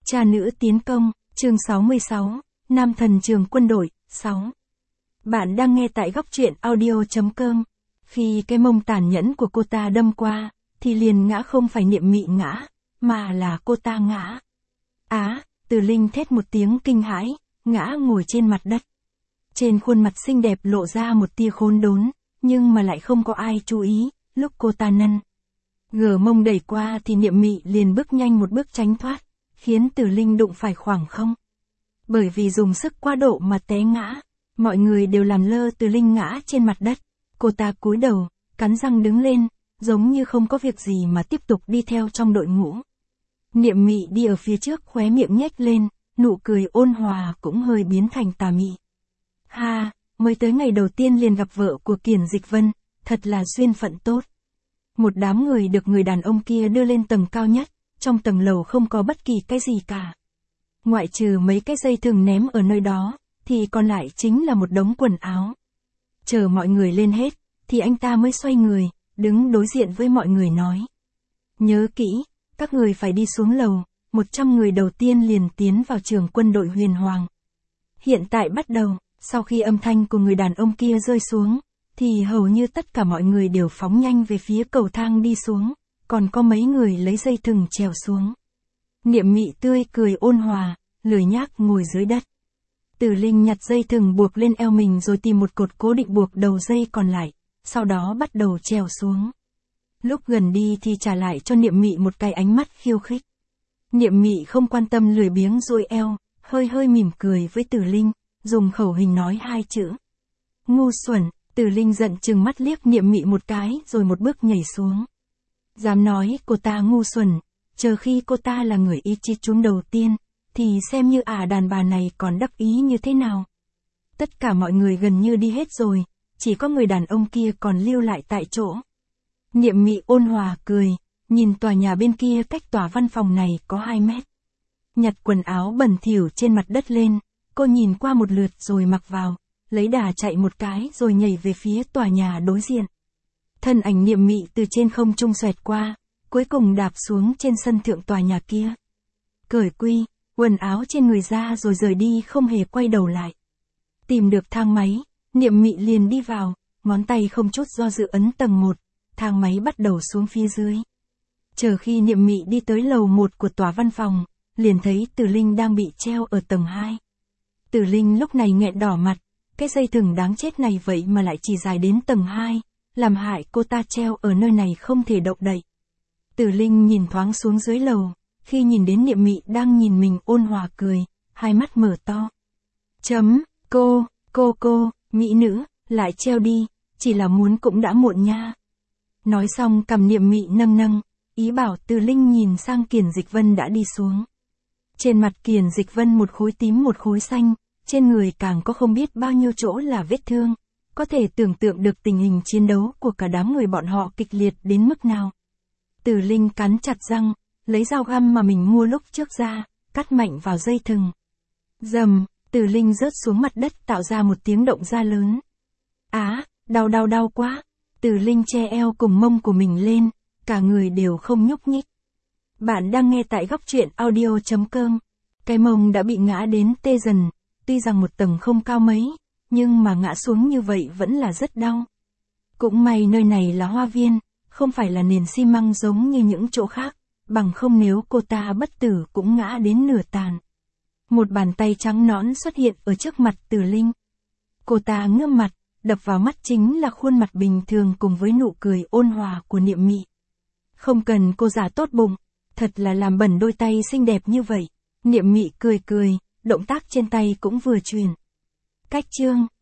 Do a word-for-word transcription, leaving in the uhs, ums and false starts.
Cha nữ tiến công, chương sáu mươi sáu, Nam thần trường quân đội, sáu. Bạn đang nghe tại góc truyện audio.com. Khi cái mông tàn nhẫn của cô ta đâm qua, thì liền ngã không phải Niệm Mị ngã, mà là cô ta ngã. Á, Từ Linh thét một tiếng kinh hãi, ngã ngồi trên mặt đất. Trên khuôn mặt xinh đẹp lộ ra một tia khốn đốn, nhưng mà lại không có ai chú ý, lúc cô ta nâng gờ mông đẩy qua thì Niệm Mị liền bước nhanh một bước tránh thoát, khiến Từ Linh đụng phải khoảng không. Bởi vì dùng sức quá độ mà té ngã, mọi người đều làm lơ Từ Linh ngã trên mặt đất. Cô ta cúi đầu, cắn răng đứng lên, giống như không có việc gì mà tiếp tục đi theo trong đội ngũ. Niệm Mị đi ở phía trước, khóe miệng nhếch lên, nụ cười ôn hòa cũng hơi biến thành tà mị. Ha, mới tới ngày đầu tiên liền gặp vợ của Kiền Dịch Vân, thật là duyên phận tốt. Một đám người được người đàn ông kia đưa lên tầng cao nhất, trong tầng lầu không có bất kỳ cái gì cả. Ngoại trừ mấy cái dây thừng ném ở nơi đó, thì còn lại chính là một đống quần áo. Chờ mọi người lên hết, thì anh ta mới xoay người, đứng đối diện với mọi người nói. Nhớ kỹ, các người phải đi xuống lầu, một trăm người đầu tiên liền tiến vào trường quân đội Huyền Hoàng. Hiện tại bắt đầu, sau khi âm thanh của người đàn ông kia rơi xuống, thì hầu như tất cả mọi người đều phóng nhanh về phía cầu thang đi xuống, còn có mấy người lấy dây thừng trèo xuống. Niệm Mị tươi cười ôn hòa, lười nhác ngồi dưới đất. Từ Linh nhặt dây thừng buộc lên eo mình rồi tìm một cột cố định buộc đầu dây còn lại, sau đó bắt đầu trèo xuống. Lúc gần đi thì trả lại cho Niệm Mị một cái ánh mắt khiêu khích. Niệm Mị không quan tâm, lười biếng duỗi eo, hơi hơi mỉm cười với Từ Linh, dùng khẩu hình nói hai chữ. Ngu xuẩn. Từ Linh giận chừng mắt liếc Niệm Mị một cái rồi một bước nhảy xuống. Dám nói cô ta ngu xuẩn, chờ khi cô ta là người ý chí trúng đầu tiên, thì xem như ả đàn bà này còn đắc ý như thế nào. Tất cả mọi người gần như đi hết rồi, chỉ có người đàn ông kia còn lưu lại tại chỗ. Niệm Mị ôn hòa cười, nhìn tòa nhà bên kia cách tòa văn phòng này có hai mét. Nhặt quần áo bẩn thỉu trên mặt đất lên, cô nhìn qua một lượt rồi mặc vào, lấy đà chạy một cái rồi nhảy về phía tòa nhà đối diện. Thân ảnh Niệm Mị từ trên không trung xoẹt qua, cuối cùng đạp xuống trên sân thượng tòa nhà kia. Cởi quy, quần áo trên người ra rồi rời đi không hề quay đầu lại. Tìm được thang máy, Niệm Mị liền đi vào, ngón tay không chút do dự ấn tầng một, thang máy bắt đầu xuống phía dưới. Chờ khi Niệm Mị đi tới lầu một của tòa văn phòng, liền thấy Từ Linh đang bị treo ở tầng hai. Từ Linh lúc này nghẹn đỏ mặt. Cái dây thừng đáng chết này vậy mà lại chỉ dài đến tầng hai, làm hại cô ta treo ở nơi này không thể động đậy. Từ Linh nhìn thoáng xuống dưới lầu, khi nhìn đến Niệm Mị đang nhìn mình ôn hòa cười, hai mắt mở to. Chấm, cô, cô cô, mỹ nữ, lại treo đi, chỉ là muốn cũng đã muộn nha. Nói xong cầm Niệm Mị nâng nâng, ý bảo Từ Linh nhìn sang Kiền Dịch Vân đã đi xuống. Trên mặt Kiền Dịch Vân một khối tím một khối xanh. Trên người càng có không biết bao nhiêu chỗ là vết thương, có thể tưởng tượng được tình hình chiến đấu của cả đám người bọn họ kịch liệt đến mức nào. Từ Linh cắn chặt răng, lấy dao găm mà mình mua lúc trước ra, cắt mạnh vào dây thừng. Dầm, Từ Linh rớt xuống mặt đất tạo ra một tiếng động da lớn. Á, đau đau đau quá. Từ Linh che eo cùng mông của mình lên, cả người đều không nhúc nhích. Bạn đang nghe tại góc truyện audio.com. Cái mông đã bị ngã đến tê dần. Tuy rằng một tầng không cao mấy, nhưng mà ngã xuống như vậy vẫn là rất đau. Cũng may nơi này là hoa viên, không phải là nền xi măng giống như những chỗ khác, bằng không nếu cô ta bất tử cũng ngã đến nửa tàn. Một bàn tay trắng nõn xuất hiện ở trước mặt Từ Linh. Cô ta ngước mặt, đập vào mắt chính là khuôn mặt bình thường cùng với nụ cười ôn hòa của Niệm Mị. Không cần cô giả tốt bụng, thật là làm bẩn đôi tay xinh đẹp như vậy. Niệm Mị cười cười. Động tác trên tay cũng vừa truyền. Cách chương.